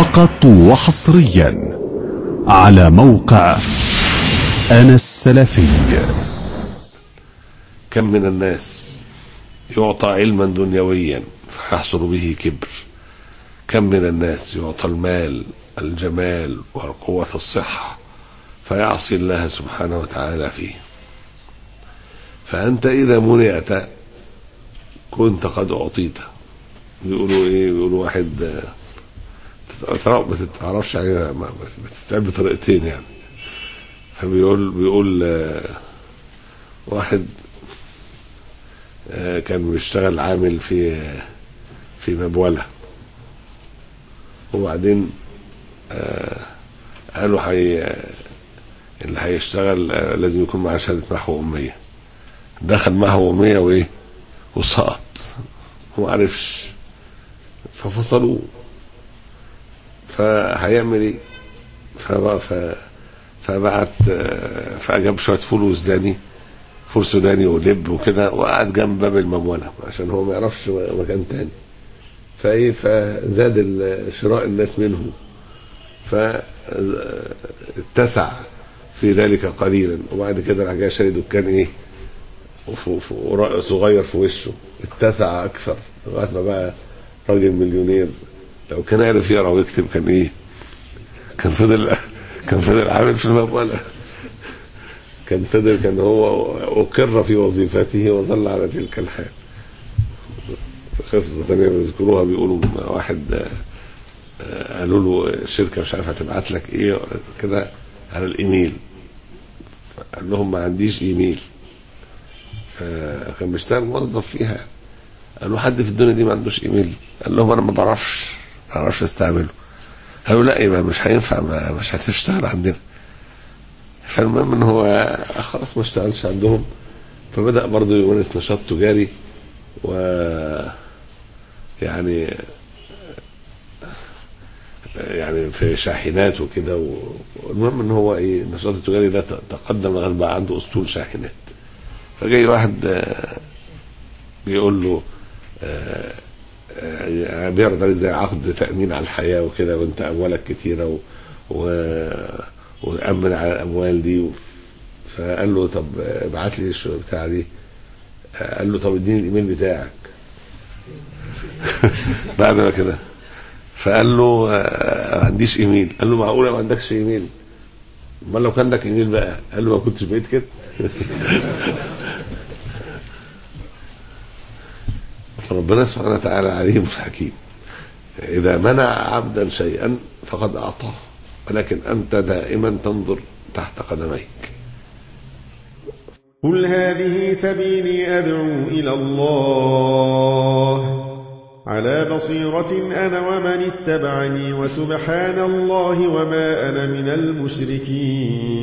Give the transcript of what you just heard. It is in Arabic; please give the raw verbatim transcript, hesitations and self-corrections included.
فقط وحصريا على موقع أنا السلفي. كم من الناس يعطى علما دنيويا فيحصل به كبر، كم من الناس يعطى المال الجمال والقوة الصحة فيعصي الله سبحانه وتعالى فيه. فأنت إذا منعت كنت قد أعطيت. بيقولوا إيه؟ بيقولوا واحد ما تتعرفش عليه، بتتعب بطريقتين يعني. فبيقول بيقول واحد كان بيشتغل عامل في في مبولة، وبعدين قالوا حي اللي هيشتغل لازم يكون معاه شهادة محو أمية. دخل محو أمية وإيه وسقط وما عرفش، ففصلوه. فهيعمل إيه؟ فبعت فأجاب شوية فول وسوداني، فول سوداني ولب وكده، وقعد جنب باب المبولة عشان هو ما يعرفش مكان تاني. فايه فزاد شراء الناس منه، فاتسع في ذلك قليلا. وبعد كده راح جاي شاري دكان ايه صغير في وشه، اتسع اكثر لغايه ما بقى راجل مليونير. لو كان عارف يقرا ويكتب كان ايه كان فضل كان فضل عامل في المبولة، كان فضل كان هو أقر في وظيفته وظل على تلك الحال. قصة ثانية بيذكروها، بيقولوا واحد قالوا له الشركة مش عارف هتبعت لك ايه كده على الايميل، قال لهم ما عنديش ايميل. فكان بيشتغل موظف فيها، قالوا حد في الدنيا دي ما عندوش ايميل؟ قال لهم انا ما بعرفش ما بعرفش استعمله. قالوا لا يبقى مش هينفع، ما مش هتشتغل عندنا. فالمهم ان هو خلاص ما اشتغلش عندهم، فبدأ برضه يمارس نشاط تجاري و يعني يعني في شاحنات وكده. والمهم ان هو ايه النشاط التجاري ده تقدم لغايه بقى عنده اسطول شاحنات. فجاي واحد بيقول له بيعرض عليه زي عقد تأمين على الحياة وكده، وانت اموالك كتيرة و وأمن على الأموال دي. فقال له طب ابعت لي الشغل بتاع دي. قال له طب اديني الايميل بتاعك بعد ما كده. فقال له ما عنديش ايميل. قال له معقوله ما عندكش ايميل؟ امال لو كان عندك ايميل بقى؟ قال له ما كنتش بقيت كده. فربنا سبحانه وتعالى عليم حكيم، اذا منع عبدا شيئا فقد اعطاه، ولكن أنت دائما تنظر تحت قدميك. قل هذه سبيلي أدعو إلى الله على بصيرة أنا ومن اتبعني، وسبحان الله وما أنا من المشركين.